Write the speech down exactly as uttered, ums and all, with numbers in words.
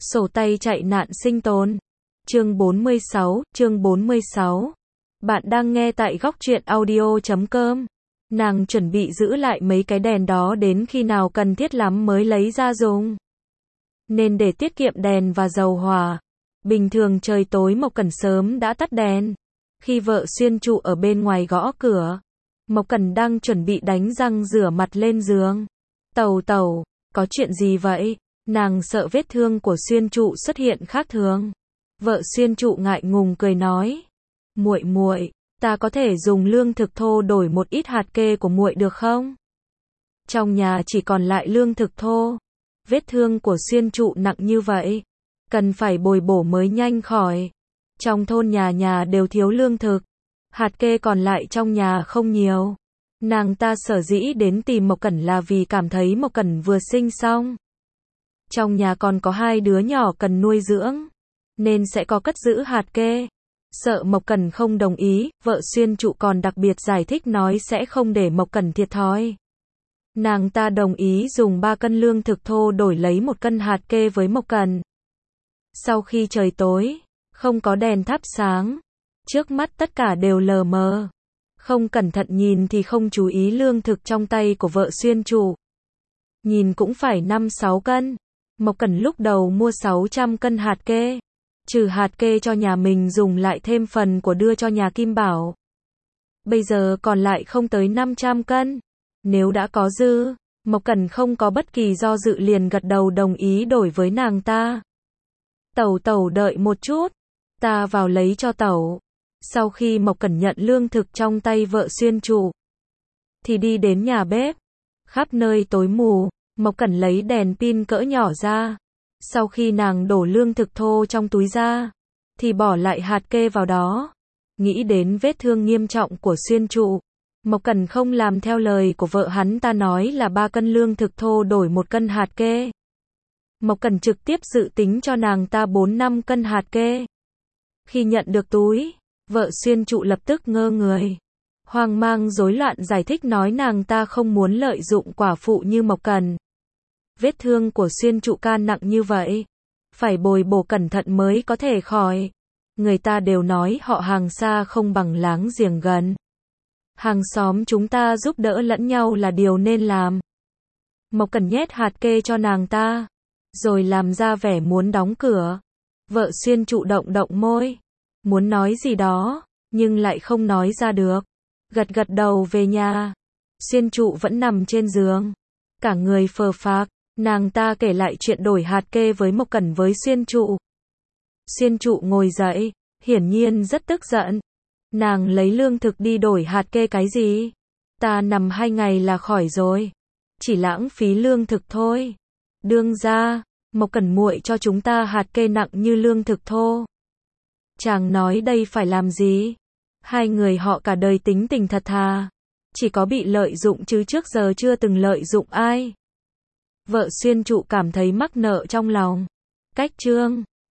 Sổ tay chạy nạn sinh tồn. Chương bốn mươi sáu, chương bốn mươi sáu. Bạn đang nghe tại góc truyện audio chấm com. Nàng chuẩn bị giữ lại mấy cái đèn đó đến khi nào cần thiết lắm mới lấy ra dùng. Nên để tiết kiệm đèn và dầu hỏa. Bình thường trời tối Mộc Cẩn sớm đã tắt đèn. Khi vợ Xuyên trụ ở bên ngoài gõ cửa, Mộc Cẩn đang chuẩn bị đánh răng rửa mặt lên giường. Tẩu tẩu, có chuyện gì vậy? Nàng sợ vết thương của Xuyên trụ xuất hiện khác thường. Vợ Xuyên trụ ngại ngùng cười nói, muội muội, ta có thể dùng lương thực thô đổi một ít hạt kê của muội được không? Trong nhà chỉ còn lại lương thực thô. Vết thương của Xuyên trụ nặng như vậy, cần phải bồi bổ mới nhanh khỏi. Trong thôn nhà nhà đều thiếu lương thực, hạt kê còn lại trong nhà không nhiều. Nàng ta sở dĩ đến tìm Mộc Cẩn là vì cảm thấy Mộc Cẩn vừa sinh xong. Trong nhà còn có hai đứa nhỏ cần nuôi dưỡng, nên sẽ có cất giữ hạt kê. Sợ Mộc Cẩn không đồng ý, vợ Xuyên trụ còn đặc biệt giải thích nói sẽ không để Mộc Cẩn thiệt thòi. Nàng ta đồng ý dùng ba cân lương thực thô đổi lấy một cân hạt kê với Mộc Cẩn. Sau khi trời tối, không có đèn thắp sáng, trước mắt tất cả đều lờ mờ. Không cẩn thận nhìn thì không chú ý lương thực trong tay của vợ Xuyên trụ. Nhìn cũng phải năm sáu cân. Mộc Cẩn lúc đầu mua sáu trăm cân hạt kê. Trừ hạt kê cho nhà mình dùng lại thêm phần của đưa cho nhà Kim Bảo. Bây giờ còn lại không tới năm trăm cân. Nếu đã có dư, Mộc Cẩn không có bất kỳ do dự liền gật đầu đồng ý đổi với nàng ta. Tẩu tẩu đợi một chút, ta vào lấy cho tẩu. Sau khi Mộc Cẩn nhận lương thực trong tay vợ Xuyên trụ, thì đi đến nhà bếp. Khắp nơi tối mù, Mộc Cẩn lấy đèn pin cỡ nhỏ ra. Sau khi nàng đổ lương thực thô trong túi ra, thì bỏ lại hạt kê vào đó. Nghĩ đến vết thương nghiêm trọng của Xuyên trụ, Mộc Cẩn không làm theo lời của vợ hắn ta nói là ba cân lương thực thô đổi một cân hạt kê. Mộc Cẩn trực tiếp dự tính cho nàng ta bốn năm cân hạt kê. Khi nhận được túi, vợ Xuyên trụ lập tức ngơ người. Hoang mang rối loạn giải thích nói nàng ta không muốn lợi dụng quả phụ như Mộc Cẩn. Vết thương của Xuyên trụ can nặng như vậy, phải bồi bổ cẩn thận mới có thể khỏi. Người ta đều nói họ hàng xa không bằng láng giềng gần. Hàng xóm chúng ta giúp đỡ lẫn nhau là điều nên làm. Mộc Cẩn nhét hạt kê cho nàng ta, rồi làm ra vẻ muốn đóng cửa. Vợ Xuyên trụ động động môi, muốn nói gì đó, nhưng lại không nói ra được. Gật gật đầu về nhà. Xuyên trụ vẫn nằm trên giường, cả người phờ phạc. Nàng ta kể lại chuyện đổi hạt kê với Mộc Cẩn với Xuyên trụ. Xuyên trụ ngồi dậy, hiển nhiên rất tức giận. Nàng lấy lương thực đi đổi hạt kê cái gì? Ta nằm hai ngày là khỏi rồi. Chỉ lãng phí lương thực thôi. Đương ra, Mộc Cẩn muội cho chúng ta hạt kê nặng như lương thực thô. Chàng nói đây phải làm gì? Hai người họ cả đời tính tình thật thà. Chỉ có bị lợi dụng chứ trước giờ chưa từng lợi dụng ai. Vợ Xuyên trụ cảm thấy mắc nợ trong lòng. Cách chương